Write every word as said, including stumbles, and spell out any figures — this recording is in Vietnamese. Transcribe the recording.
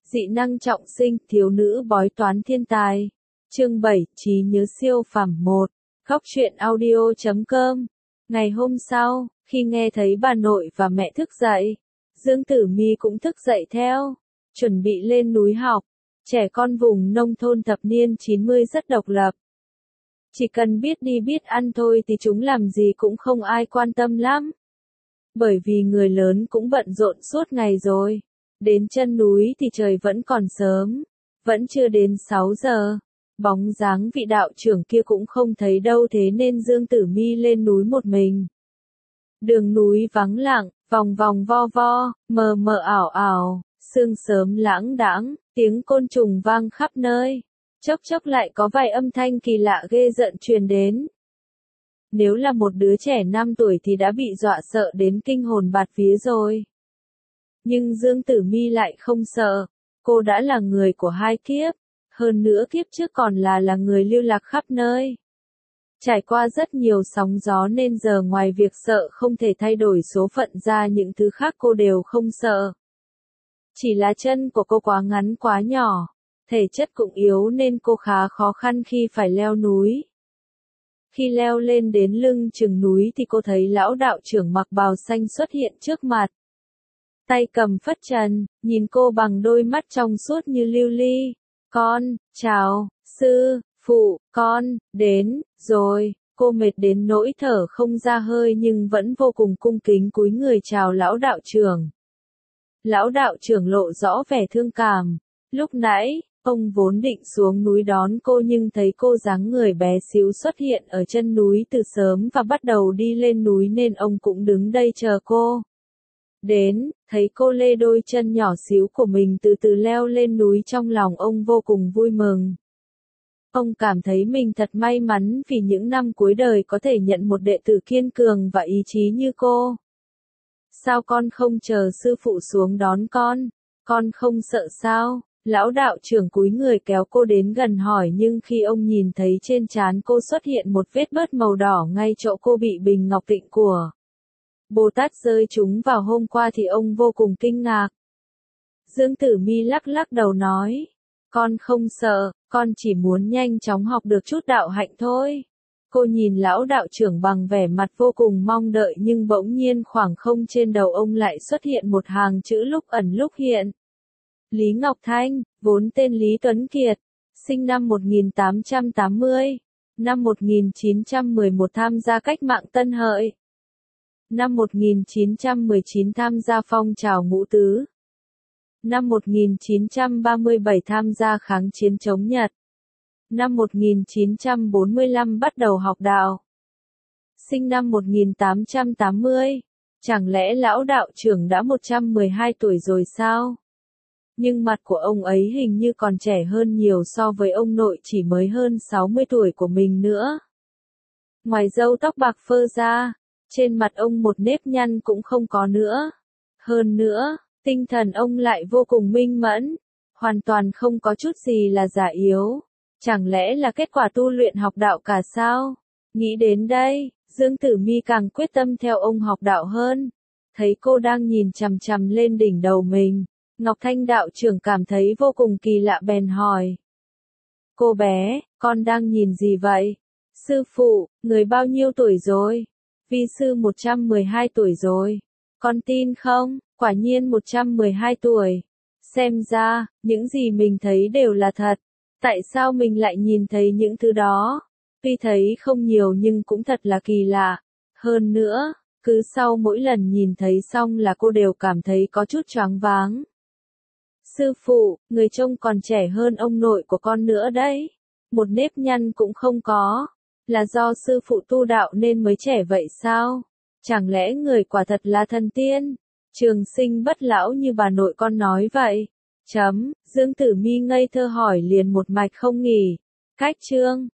Dị năng trọng sinh, thiếu nữ bói toán thiên tài. Chương bảy, trí nhớ siêu phàm một. Góc truyện audio chấm com. Ngày hôm sau, khi nghe thấy bà nội và mẹ thức dậy, Dương Tử Mi cũng thức dậy theo, chuẩn bị lên núi học. Trẻ con vùng nông thôn thập niên chín mươi rất độc lập. Chỉ cần biết đi biết ăn thôi thì chúng làm gì cũng không ai quan tâm lắm. Bởi vì người lớn cũng bận rộn suốt ngày rồi. Đến chân núi thì trời vẫn còn sớm, vẫn chưa đến sáu giờ. Bóng dáng vị đạo trưởng kia cũng không thấy đâu, thế nên Dương Tử Mi lên núi một mình. Đường núi vắng lặng, vòng vòng vo vo, mờ mờ ảo ảo, sương sớm lãng đãng, tiếng côn trùng vang khắp nơi. Chốc chốc lại có vài âm thanh kỳ lạ ghê rợn truyền đến. Nếu là một đứa trẻ năm tuổi thì đã bị dọa sợ đến kinh hồn bạt vía rồi. Nhưng Dương Tử Mi lại không sợ, cô đã là người của hai kiếp, hơn nữa kiếp trước còn là là người lưu lạc khắp nơi. Trải qua rất nhiều sóng gió nên giờ ngoài việc sợ không thể thay đổi số phận ra những thứ khác cô đều không sợ. Chỉ là chân của cô quá ngắn quá nhỏ, thể chất cũng yếu nên cô khá khó khăn khi phải leo núi. Khi leo lên đến lưng chừng núi thì cô thấy lão đạo trưởng mặc bào xanh xuất hiện trước mặt. Tay cầm phất trần, nhìn cô bằng đôi mắt trong suốt như lưu ly. Con, chào, sư, phụ, con, đến, rồi. Cô mệt đến nỗi thở không ra hơi nhưng vẫn vô cùng cung kính cúi người chào lão đạo trưởng. Lão đạo trưởng lộ rõ vẻ thương cảm. Lúc nãy, ông vốn định xuống núi đón cô nhưng thấy cô dáng người bé xíu xuất hiện ở chân núi từ sớm và bắt đầu đi lên núi nên ông cũng đứng đây chờ cô. Đến, thấy cô lê đôi chân nhỏ xíu của mình từ từ leo lên núi, trong lòng ông vô cùng vui mừng. Ông cảm thấy mình thật may mắn vì những năm cuối đời có thể nhận một đệ tử kiên cường và ý chí như cô. Sao con không chờ sư phụ xuống đón con? Con không sợ sao? Lão đạo trưởng cúi người kéo cô đến gần hỏi, nhưng khi ông nhìn thấy trên trán cô xuất hiện một vết bớt màu đỏ ngay chỗ cô bị bình ngọc tịnh của Bồ Tát rơi chúng vào hôm qua thì ông vô cùng kinh ngạc. Dương Tử Mi lắc lắc đầu nói, con không sợ, con chỉ muốn nhanh chóng học được chút đạo hạnh thôi. Cô nhìn lão đạo trưởng bằng vẻ mặt vô cùng mong đợi nhưng bỗng nhiên khoảng không trên đầu ông lại xuất hiện một hàng chữ lúc ẩn lúc hiện. Lý Ngọc Thanh, vốn tên Lý Tuấn Kiệt, sinh năm một nghìn tám trăm tám mươi, năm một nghìn chín trăm mười một tham gia cách mạng Tân Hợi. Năm một nghìn chín trăm mười chín tham gia phong trào Ngũ Tứ. Năm một nghìn chín trăm ba mươi bảy tham gia kháng chiến chống Nhật. Năm một nghìn chín trăm bốn mươi lăm bắt đầu học đạo. Sinh năm một nghìn tám trăm tám mươi. Chẳng lẽ lão đạo trưởng đã một trăm mười hai tuổi rồi sao? Nhưng mặt của ông ấy hình như còn trẻ hơn nhiều so với ông nội chỉ mới hơn sáu mươi tuổi của mình nữa. Ngoài râu tóc bạc phơ ra, trên mặt ông một nếp nhăn cũng không có nữa. Hơn nữa, tinh thần ông lại vô cùng minh mẫn, hoàn toàn không có chút gì là già yếu. Chẳng lẽ là kết quả tu luyện học đạo cả sao? Nghĩ đến đây, Dương Tử Mi càng quyết tâm theo ông học đạo hơn. Thấy cô đang nhìn chằm chằm lên đỉnh đầu mình, Ngọc Thanh đạo trưởng cảm thấy vô cùng kỳ lạ bèn hỏi. Cô bé, con đang nhìn gì vậy? Sư phụ, người bao nhiêu tuổi rồi? Vi sư một trăm mười hai tuổi rồi. Con tin không? Quả nhiên một trăm mười hai tuổi. Xem ra, những gì mình thấy đều là thật. Tại sao mình lại nhìn thấy những thứ đó? Tuy thấy không nhiều nhưng cũng thật là kỳ lạ. Hơn nữa, cứ sau mỗi lần nhìn thấy xong là cô đều cảm thấy có chút choáng váng. Sư phụ, người trông còn trẻ hơn ông nội của con nữa đấy. Một nếp nhăn cũng không có. Là do sư phụ tu đạo nên mới trẻ vậy sao? Chẳng lẽ người quả thật là thần tiên? Trường sinh bất lão như bà nội con nói vậy? Chấm, Dương Tử Mi ngây thơ hỏi liền một mạch không nghỉ. Cách chương.